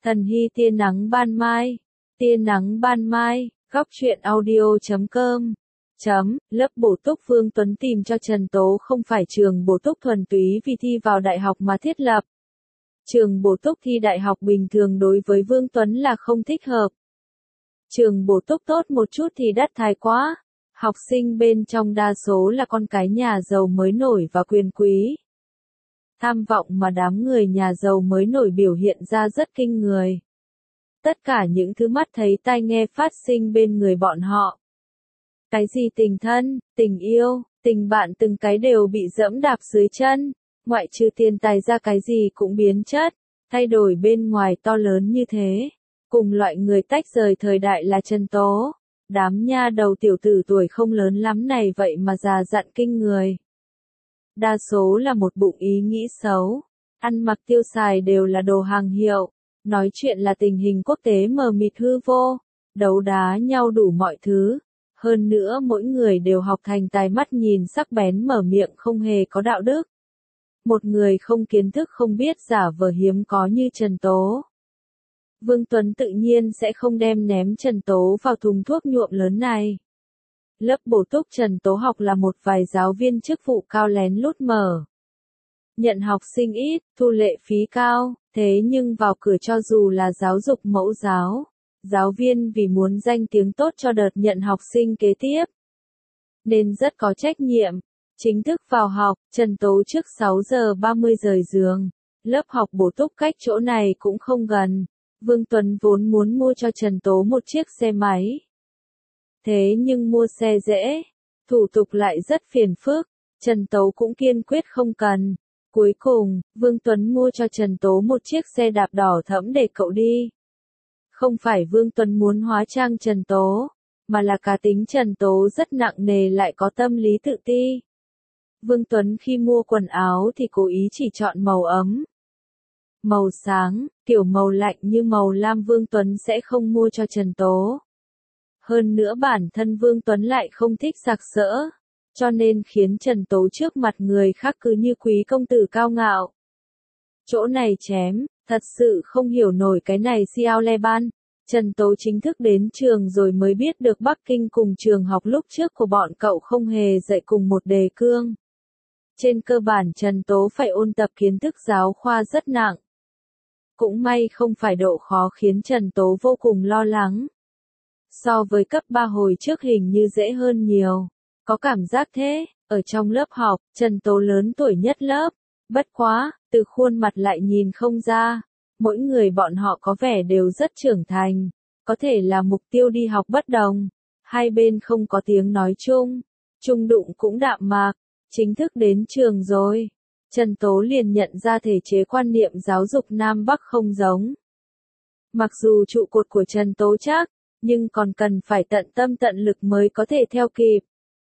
Thần hy tia nắng ban mai. Tia nắng ban mai, góc truyện audio.com. Lớp bổ túc Vương Tuấn tìm cho Trần Tố không phải trường bổ túc thuần túy vì thi vào đại học mà thiết lập. Trường bổ túc thi đại học bình thường đối với Vương Tuấn là không thích hợp. Trường bổ túc tốt một chút thì đắt thái quá. Học sinh bên trong đa số là con cái nhà giàu mới nổi và quyền quý. Tham vọng mà đám người nhà giàu mới nổi biểu hiện ra rất kinh người. Tất cả những thứ mắt thấy tai nghe phát sinh bên người bọn họ. Cái gì tình thân, tình yêu, tình bạn từng cái đều bị dẫm đạp dưới chân, ngoại trừ tiền tài ra cái gì cũng biến chất, thay đổi bên ngoài to lớn như thế. Cùng loại người tách rời thời đại là Trần Tố. Đám nha đầu tiểu tử tuổi không lớn lắm này vậy mà già dặn kinh người. Đa số là một bụng ý nghĩ xấu, ăn mặc tiêu xài đều là đồ hàng hiệu, nói chuyện là tình hình quốc tế mờ mịt hư vô, đấu đá nhau đủ mọi thứ. Hơn nữa mỗi người đều học thành tài mắt nhìn sắc bén mở miệng không hề có đạo đức. Một người không kiến thức không biết giả vờ hiếm có như Trần Tố. Vương Tuấn tự nhiên sẽ không đem ném Trần Tố vào thùng thuốc nhuộm lớn này. Lớp bổ túc Trần Tố học là một vài giáo viên chức vụ cao lén lút mở. Nhận học sinh ít, thu lệ phí cao, thế nhưng vào cửa cho dù là giáo dục mẫu giáo. Giáo viên vì muốn danh tiếng tốt cho đợt nhận học sinh kế tiếp, nên rất có trách nhiệm. Chính thức vào học, Trần Tố trước 6 giờ 30 rời giường. Lớp học bổ túc cách chỗ này cũng không gần. Vương Tuấn vốn muốn mua cho Trần Tố một chiếc xe máy. Thế nhưng mua xe dễ, thủ tục lại rất phiền phức. Trần Tố cũng kiên quyết không cần. Cuối cùng, Vương Tuấn mua cho Trần Tố một chiếc xe đạp đỏ thẫm để cậu đi. Không phải Vương Tuấn muốn hóa trang Trần Tố, mà là cá tính Trần Tố rất nặng nề lại có tâm lý tự ti. Vương Tuấn khi mua quần áo thì cố ý chỉ chọn màu ấm. Màu sáng, kiểu màu lạnh như màu lam Vương Tuấn sẽ không mua cho Trần Tố. Hơn nữa bản thân Vương Tuấn lại không thích sặc sỡ, cho nên khiến Trần Tố trước mặt người khác cứ như quý công tử cao ngạo. Chỗ này chém. Thật sự không hiểu nổi cái này Xiao Le Ban. Trần Tố chính thức đến trường rồi mới biết được Bắc Kinh cùng trường học lúc trước của bọn cậu không hề dạy cùng một đề cương. Trên cơ bản Trần Tố phải ôn tập kiến thức giáo khoa rất nặng. Cũng may không phải độ khó khiến Trần Tố vô cùng lo lắng. So với cấp 3 hồi trước hình như dễ hơn nhiều. Có cảm giác thế, ở trong lớp học, Trần Tố lớn tuổi nhất lớp. Bất quá, từ khuôn mặt lại nhìn không ra. Mỗi người bọn họ có vẻ đều rất trưởng thành. Có thể là mục tiêu đi học bất đồng. Hai bên không có tiếng nói chung. Chung đụng cũng đạm mạc. Chính thức đến trường rồi. Trần Tố liền nhận ra thể chế quan niệm giáo dục Nam Bắc không giống. Mặc dù trụ cột của Trần Tố chắc, nhưng còn cần phải tận tâm tận lực mới có thể theo kịp.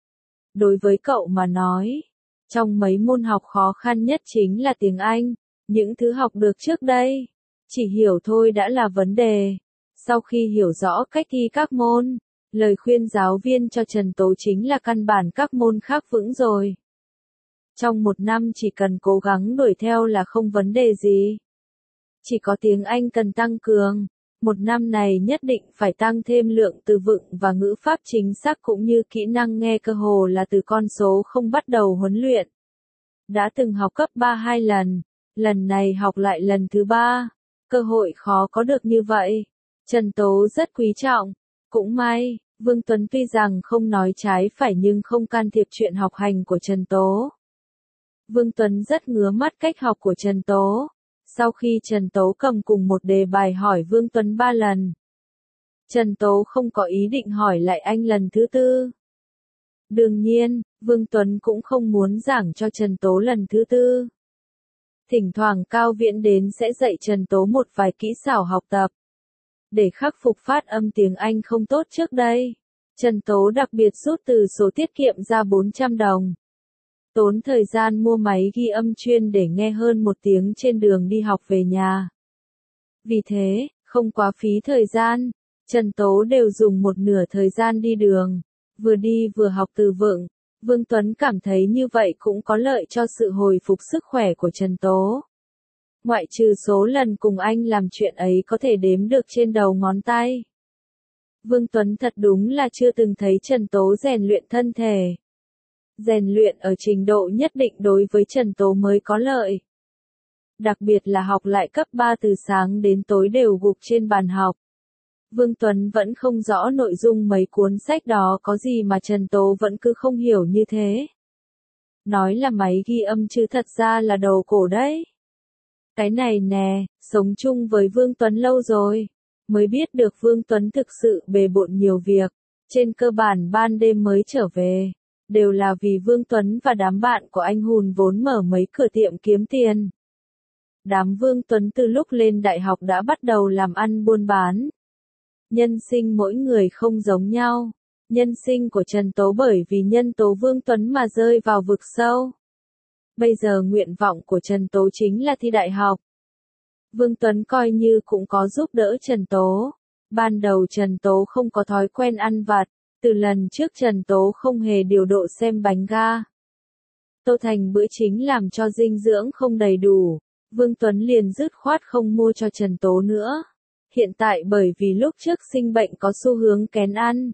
Đối với cậu mà nói, trong mấy môn học khó khăn nhất chính là tiếng Anh, những thứ học được trước đây, chỉ hiểu thôi đã là vấn đề. Sau khi hiểu rõ cách thi các môn, lời khuyên giáo viên cho Trần Tố chính là căn bản các môn khác vững rồi. Trong một năm chỉ cần cố gắng đuổi theo là không vấn đề gì. Chỉ có tiếng Anh cần tăng cường, một năm này nhất định phải tăng thêm lượng từ vựng và ngữ pháp chính xác cũng như kỹ năng nghe cơ hồ là từ con số không bắt đầu huấn luyện. Đã từng học cấp 3 2 lần, lần này học lại lần thứ 3, cơ hội khó có được như vậy. Trần Tố rất quý trọng, cũng may, Vương Tuấn tuy rằng không nói trái phải nhưng không can thiệp chuyện học hành của Trần Tố. Vương Tuấn rất ngứa mắt cách học của Trần Tố. Sau khi Trần Tố cầm cùng một đề bài hỏi Vương Tuấn 3 lần, Trần Tố không có ý định hỏi lại anh lần thứ 4. Đương nhiên, Vương Tuấn cũng không muốn giảng cho Trần Tố lần thứ 4. Thỉnh thoảng Cao Viễn đến sẽ dạy Trần Tố một vài kỹ xảo học tập. Để khắc phục phát âm tiếng Anh không tốt trước đây, Trần Tố đặc biệt rút từ số tiết kiệm ra 400 đồng. Tốn thời gian mua máy ghi âm chuyên để nghe hơn 1 tiếng trên đường đi học về nhà. Vì thế, không quá phí thời gian, Trần Tố đều dùng một nửa thời gian đi đường, vừa đi vừa học từ vựng. Vương Tuấn cảm thấy như vậy cũng có lợi cho sự hồi phục sức khỏe của Trần Tố. Ngoại trừ số lần cùng anh làm chuyện ấy có thể đếm được trên đầu ngón tay. Vương Tuấn thật đúng là chưa từng thấy Trần Tố rèn luyện thân thể. Rèn luyện ở trình độ nhất định đối với Trần Tố mới có lợi. Đặc biệt là học lại cấp 3 từ sáng đến tối đều gục trên bàn học. Vương Tuấn vẫn không rõ nội dung mấy cuốn sách đó có gì mà Trần Tố vẫn cứ không hiểu như thế. Nói là máy ghi âm chứ thật ra là đầu cổ đấy. Cái này nè, sống chung với Vương Tuấn lâu rồi, mới biết được Vương Tuấn thực sự bề bộn nhiều việc, trên cơ bản ban đêm mới trở về, đều là vì Vương Tuấn và đám bạn của anh hùn vốn mở mấy cửa tiệm kiếm tiền. Đám Vương Tuấn từ lúc lên đại học đã bắt đầu làm ăn buôn bán. Nhân sinh mỗi người không giống nhau. Nhân sinh của Trần Tố bởi vì nhân tố Vương Tuấn mà rơi vào vực sâu. Bây giờ nguyện vọng của Trần Tố chính là thi đại học. Vương Tuấn coi như cũng có giúp đỡ Trần Tố. Ban đầu Trần Tố không có thói quen ăn vặt, từ lần trước Trần Tố không hề điều độ xem bánh ga. Tô thành bữa chính làm cho dinh dưỡng không đầy đủ, Vương Tuấn liền dứt khoát không mua cho Trần Tố nữa. Hiện tại bởi vì lúc trước sinh bệnh có xu hướng kén ăn.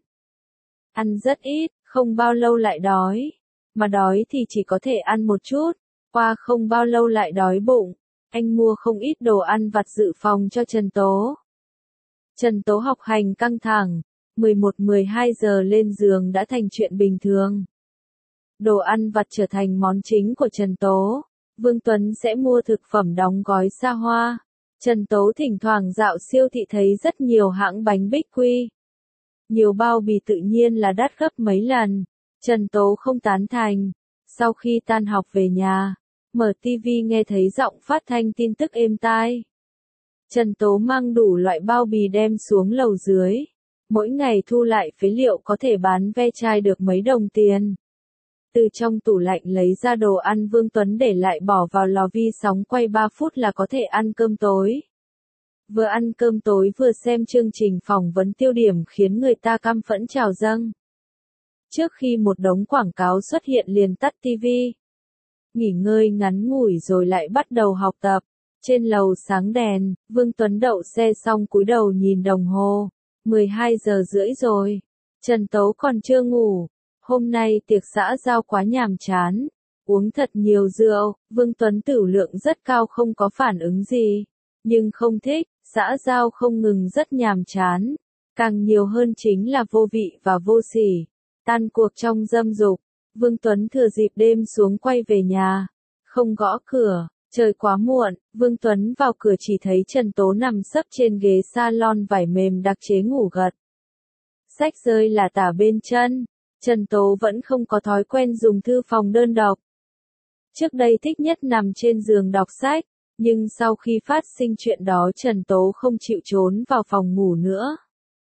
Ăn rất ít, không bao lâu lại đói. Mà đói thì chỉ có thể ăn một chút, qua không bao lâu lại đói bụng. Anh mua không ít đồ ăn vặt dự phòng cho Trần Tố. Trần Tố học hành căng thẳng, 11-12 giờ lên giường đã thành chuyện bình thường. Đồ ăn vặt trở thành món chính của Trần Tố. Vương Tuấn sẽ mua thực phẩm đóng gói xa hoa. Trần Tố thỉnh thoảng dạo siêu thị thấy rất nhiều hãng bánh Bích Quy. Nhiều bao bì tự nhiên là đắt gấp mấy lần. Trần Tố không tán thành. Sau khi tan học về nhà, mở tivi nghe thấy giọng phát thanh tin tức êm tai. Trần Tố mang đủ loại bao bì đem xuống lầu dưới. Mỗi ngày thu lại phế liệu có thể bán ve chai được mấy đồng tiền. Từ trong tủ lạnh lấy ra đồ ăn Vương Tuấn để lại bỏ vào lò vi sóng quay 3 phút là có thể ăn cơm tối. Vừa ăn cơm tối vừa xem chương trình phỏng vấn tiêu điểm khiến người ta căm phẫn trào dâng. Trước khi một đống quảng cáo xuất hiện liền tắt tivi. Nghỉ ngơi ngắn ngủi rồi lại bắt đầu học tập. Trên lầu sáng đèn, Vương Tuấn đậu xe xong cúi đầu nhìn đồng hồ. 12 giờ rưỡi rồi. Trần Tố còn chưa ngủ. Hôm nay tiệc xã giao quá nhàm chán. Uống thật nhiều rượu, Vương Tuấn tửu lượng rất cao không có phản ứng gì. Nhưng không thích, xã giao không ngừng rất nhàm chán. Càng nhiều hơn chính là vô vị và vô sỉ. Tan cuộc trong dâm dục. Vương Tuấn thừa dịp đêm xuống quay về nhà. Không gõ cửa. Trời quá muộn, Vương Tuấn vào cửa chỉ thấy Trần Tố nằm sấp trên ghế salon vải mềm đặc chế ngủ gật. Sách rơi là tả bên chân. Trần Tố vẫn không có thói quen dùng thư phòng đơn độc. Trước đây thích nhất nằm trên giường đọc sách, nhưng sau khi phát sinh chuyện đó Trần Tố không chịu trốn vào phòng ngủ nữa.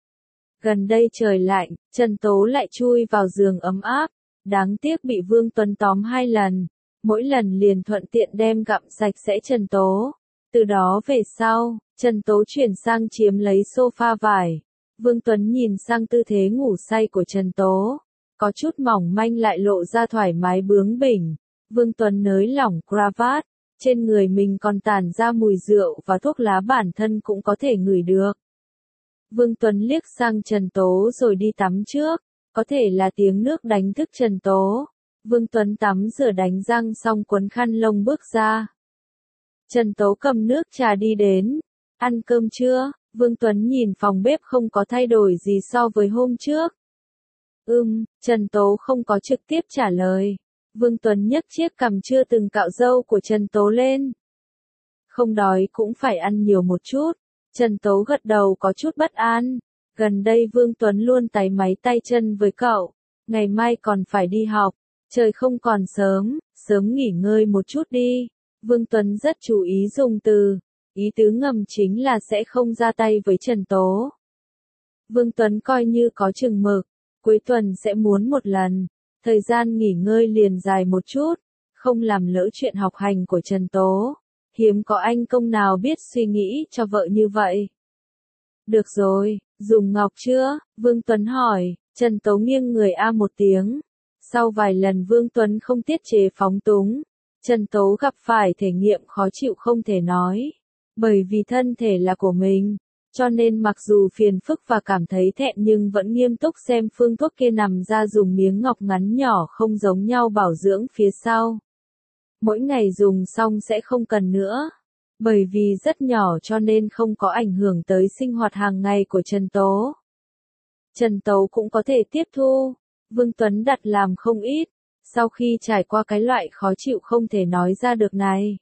Gần đây trời lạnh, Trần Tố lại chui vào giường ấm áp, đáng tiếc bị Vương Tuấn tóm 2 lần. Mỗi lần liền thuận tiện đem gặm sạch sẽ Trần Tố. Từ đó về sau, Trần Tố chuyển sang chiếm lấy sofa vải. Vương Tuấn nhìn sang tư thế ngủ say của Trần Tố. Có chút mỏng manh lại lộ ra thoải mái bướng bỉnh. Vương Tuấn nới lỏng cravat. Trên người mình còn tản ra mùi rượu và thuốc lá bản thân cũng có thể ngửi được. Vương Tuấn liếc sang Trần Tố rồi đi tắm trước. Có thể là tiếng nước đánh thức Trần Tố. Vương Tuấn tắm rửa đánh răng xong quấn khăn lông bước ra. Trần Tố cầm nước trà đi đến. Ăn cơm chưa? Vương Tuấn nhìn phòng bếp không có thay đổi gì so với hôm trước. Trần Tố không có trực tiếp trả lời. Vương Tuấn nhấc chiếc cằm chưa từng cạo râu của Trần Tố lên. Không đói cũng phải ăn nhiều một chút. Trần Tố gật đầu có chút bất an. Gần đây Vương Tuấn luôn táy máy tay chân với cậu. Ngày mai còn phải đi học. Trời không còn sớm, sớm nghỉ ngơi một chút đi. Vương Tuấn rất chú ý dùng từ. Ý tứ ngầm chính là sẽ không ra tay với Trần Tố. Vương Tuấn coi như có chừng mực. Cuối tuần sẽ muốn một lần. Thời gian nghỉ ngơi liền dài một chút. Không làm lỡ chuyện học hành của Trần Tố. Hiếm có anh công nào biết suy nghĩ cho vợ như vậy. Được rồi, dùng ngọc chưa? Vương Tuấn hỏi. Trần Tố nghiêng người a một tiếng. Sau vài lần Vương Tuấn không tiết chế phóng túng, Trần Tố gặp phải thể nghiệm khó chịu không thể nói. Bởi vì thân thể là của mình, cho nên mặc dù phiền phức và cảm thấy thẹn nhưng vẫn nghiêm túc xem phương thuốc kia nằm ra dùng miếng ngọc ngắn nhỏ không giống nhau bảo dưỡng phía sau. Mỗi ngày dùng xong sẽ không cần nữa. Bởi vì rất nhỏ cho nên không có ảnh hưởng tới sinh hoạt hàng ngày của Trần Tố. Trần Tố cũng có thể tiếp thu. Vương Tuấn đặt làm không ít. Sau khi trải qua cái loại khó chịu không thể nói ra được này.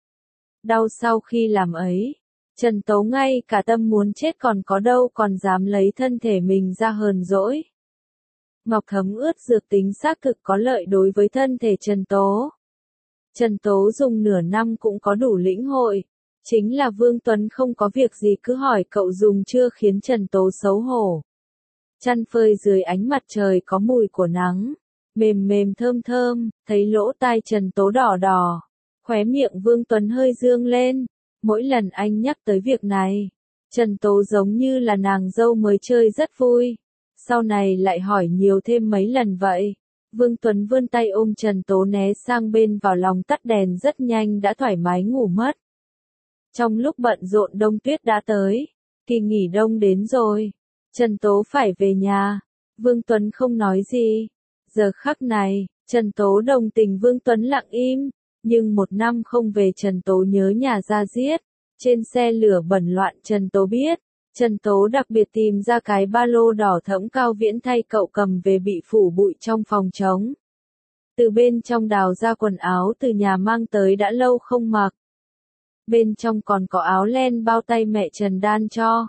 Đau sau khi làm ấy. Trần Tố ngay cả tâm muốn chết còn có đâu còn dám lấy thân thể mình ra hờn dỗi. Ngọc thấm ướt dược tính xác thực có lợi đối với thân thể Trần Tố. Trần Tố dùng nửa năm cũng có đủ lĩnh hội. Chính là Vương Tuấn không có việc gì cứ hỏi cậu dùng chưa khiến Trần Tố xấu hổ. Chăn phơi dưới ánh mặt trời có mùi của nắng. Mềm mềm thơm thơm, thấy lỗ tai Trần Tố đỏ đỏ. Khóe miệng Vương Tuấn hơi dương lên. Mỗi lần anh nhắc tới việc này, Trần Tố giống như là nàng dâu mới chơi rất vui. Sau này lại hỏi nhiều thêm mấy lần vậy. Vương Tuấn vươn tay ôm Trần Tố né sang bên vào lòng tắt đèn rất nhanh đã thoải mái ngủ mất. Trong lúc bận rộn đông tuyết đã tới. Kỳ nghỉ đông đến rồi. Trần Tố phải về nhà. Vương Tuấn không nói gì. Giờ khắc này, Trần Tố đồng tình Vương Tuấn lặng im. Nhưng một năm không về Trần Tố nhớ nhà ra giết. Trên xe lửa bẩn loạn Trần Tố biết. Trần Tố đặc biệt tìm ra cái ba lô đỏ thẫm Cao Viễn thay cậu cầm về bị phủ bụi trong phòng trống. Từ bên trong đào ra quần áo từ nhà mang tới đã lâu không mặc. Bên trong còn có áo len bao tay mẹ Trần đan cho.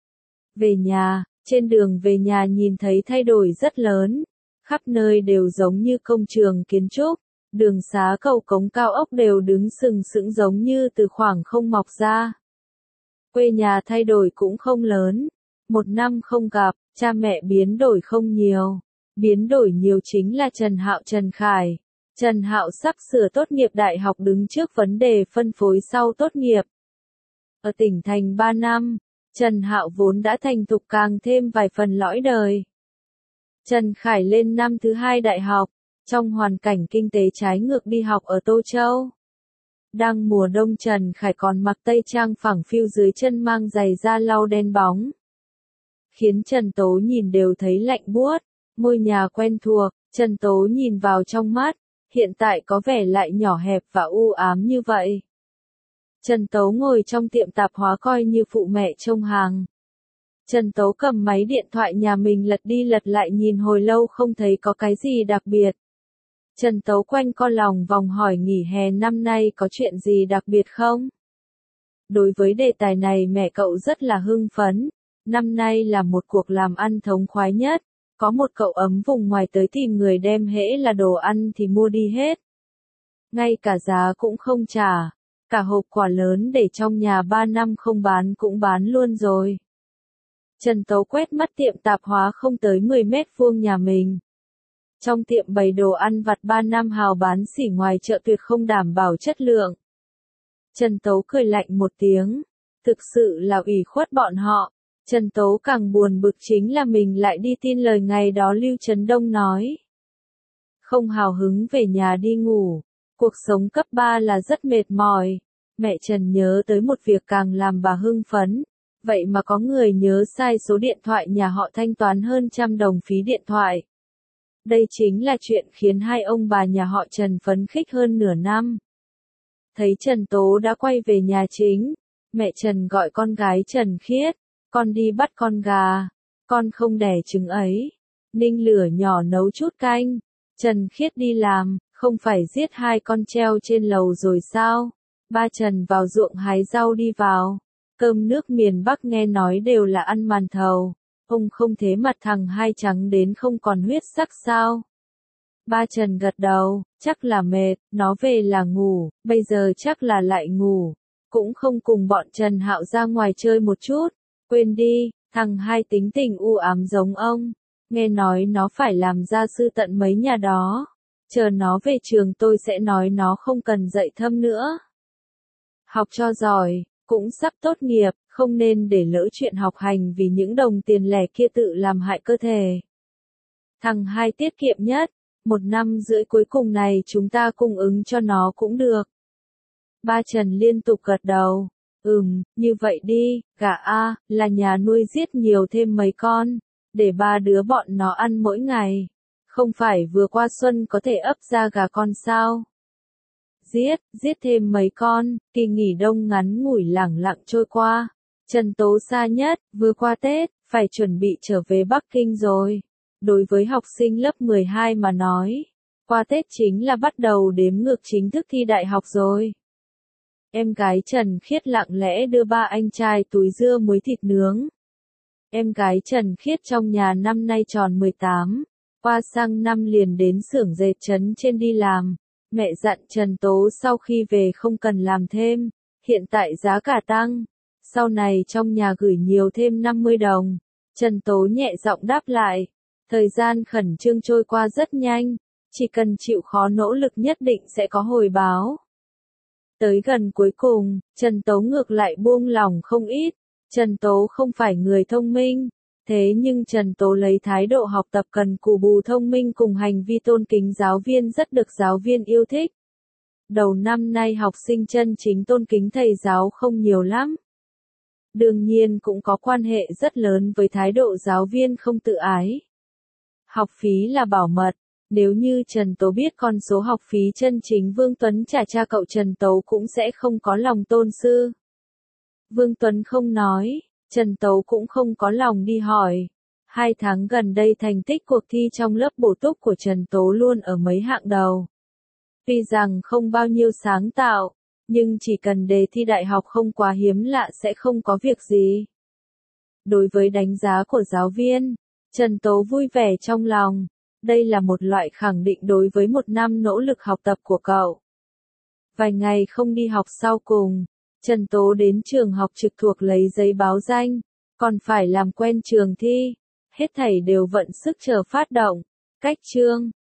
Về nhà, trên đường về nhà nhìn thấy thay đổi rất lớn. Khắp nơi đều giống như công trường kiến trúc. Đường xá cầu cống cao ốc đều đứng sừng sững giống như từ khoảng không mọc ra. Quê nhà thay đổi cũng không lớn. Một năm không gặp, cha mẹ biến đổi không nhiều. Biến đổi nhiều chính là Trần Hạo Trần Khải. Trần Hạo sắp sửa tốt nghiệp đại học đứng trước vấn đề phân phối sau tốt nghiệp. Ở tỉnh thành 3 năm, Trần Hạo vốn đã thành thục càng thêm vài phần lõi đời. Trần Khải lên năm thứ 2 đại học, trong hoàn cảnh kinh tế trái ngược đi học ở Tô Châu. Đang mùa đông Trần Khải còn mặc tây trang phẳng phiu dưới chân mang giày da lau đen bóng. Khiến Trần Tố nhìn đều thấy lạnh buốt, ngôi nhà quen thuộc, Trần Tố nhìn vào trong mắt, hiện tại có vẻ lại nhỏ hẹp và u ám như vậy. Trần Tố ngồi trong tiệm tạp hóa coi như phụ mẹ trông hàng. Trần Tố cầm máy điện thoại nhà mình lật đi lật lại nhìn hồi lâu không thấy có cái gì đặc biệt. Trần Tố quanh co lòng vòng hỏi nghỉ hè năm nay có chuyện gì đặc biệt không? Đối với đề tài này mẹ cậu rất là hưng phấn. Năm nay là một cuộc làm ăn thống khoái nhất. Có một cậu ấm vùng ngoài tới tìm người đem hễ là đồ ăn thì mua đi hết. Ngay cả giá cũng không trả. Cả hộp quả lớn để trong nhà 3 năm không bán cũng bán luôn rồi. Trần Tố quét mắt tiệm tạp hóa không tới 10 mét vuông nhà mình. Trong tiệm bày đồ ăn vặt 3 năm hào bán xỉ ngoài chợ tuyệt không đảm bảo chất lượng. Trần Tố cười lạnh một tiếng. Thực sự là ủy khuất bọn họ. Trần Tố càng buồn bực chính là mình lại đi tin lời ngày đó Lưu Trấn Đông nói. Không hào hứng về nhà đi ngủ. Cuộc sống cấp 3 là rất mệt mỏi. Mẹ Trần nhớ tới một việc càng làm bà hưng phấn. Vậy mà có người nhớ sai số điện thoại nhà họ thanh toán hơn 100 đồng phí điện thoại. Đây chính là chuyện khiến hai ông bà nhà họ Trần phấn khích hơn nửa năm. Thấy Trần Tố đã quay về nhà chính, mẹ Trần gọi con gái Trần Khiết, con đi bắt con gà, con không đẻ trứng ấy, ninh lửa nhỏ nấu chút canh. Trần Khiết đi làm, không phải giết hai con treo trên lầu rồi sao? Ba Trần vào ruộng hái rau đi vào, cơm nước miền Bắc nghe nói đều là ăn màn thầu. Ông không thế mặt thằng hai trắng đến không còn huyết sắc sao? Ba Trần gật đầu, chắc là mệt, nó về là ngủ, bây giờ chắc là lại ngủ. Cũng không cùng bọn Trần Hạo ra ngoài chơi một chút. Quên đi, thằng hai tính tình u ám giống ông. Nghe nói nó phải làm gia sư tận mấy nhà đó. Chờ nó về trường tôi sẽ nói nó không cần dạy thâm nữa. Học cho giỏi, cũng sắp tốt nghiệp, không nên để lỡ chuyện học hành vì những đồng tiền lẻ kia tự làm hại cơ thể. Thằng hai tiết kiệm nhất, 1 năm rưỡi cuối cùng này chúng ta cung ứng cho nó cũng được. Ba Trần liên tục gật đầu. Như vậy đi, gà A, là nhà nuôi giết nhiều thêm mấy con, để 3 đứa bọn nó ăn mỗi ngày. Không phải vừa qua xuân có thể ấp ra gà con sao? Giết thêm mấy con, kỳ nghỉ đông ngắn ngủi lẳng lặng trôi qua. Trần Tố xa nhất, vừa qua Tết, phải chuẩn bị trở về Bắc Kinh rồi. Đối với học sinh lớp 12 mà nói, qua Tết chính là bắt đầu đếm ngược chính thức thi đại học rồi. Em gái Trần Khiết lặng lẽ đưa ba anh trai túi dưa muối thịt nướng. Em gái Trần Khiết trong nhà năm nay tròn 18, qua sang năm liền đến xưởng dệt trấn trên đi làm. Mẹ dặn Trần Tố sau khi về không cần làm thêm, hiện tại giá cả tăng, sau này trong nhà gửi nhiều thêm 50 đồng. Trần Tố nhẹ giọng đáp lại, thời gian khẩn trương trôi qua rất nhanh, chỉ cần chịu khó nỗ lực nhất định sẽ có hồi báo. Tới gần cuối cùng, Trần Tố ngược lại buông lỏng không ít. Trần Tố không phải người thông minh, thế nhưng Trần Tố lấy thái độ học tập cần cù bù thông minh cùng hành vi tôn kính giáo viên rất được giáo viên yêu thích. Đầu năm nay học sinh chân chính tôn kính thầy giáo không nhiều lắm. Đương nhiên cũng có quan hệ rất lớn với thái độ giáo viên không tự ái. Học phí là bảo mật. Nếu như Trần Tố biết con số học phí chân chính Vương Tuấn trả cha cậu Trần Tố cũng sẽ không có lòng tôn sư. Vương Tuấn không nói, Trần Tố cũng không có lòng đi hỏi. 2 tháng gần đây thành tích cuộc thi trong lớp bổ túc của Trần Tố luôn ở mấy hạng đầu. Tuy rằng không bao nhiêu sáng tạo, nhưng chỉ cần đề thi đại học không quá hiếm lạ sẽ không có việc gì. Đối với đánh giá của giáo viên, Trần Tố vui vẻ trong lòng. Đây là một loại khẳng định đối với 1 năm nỗ lực học tập của cậu. Vài ngày không đi học sau cùng, Trần Tố đến trường học trực thuộc lấy giấy báo danh, còn phải làm quen trường thi, hết thảy đều vận sức chờ phát động. Cách chương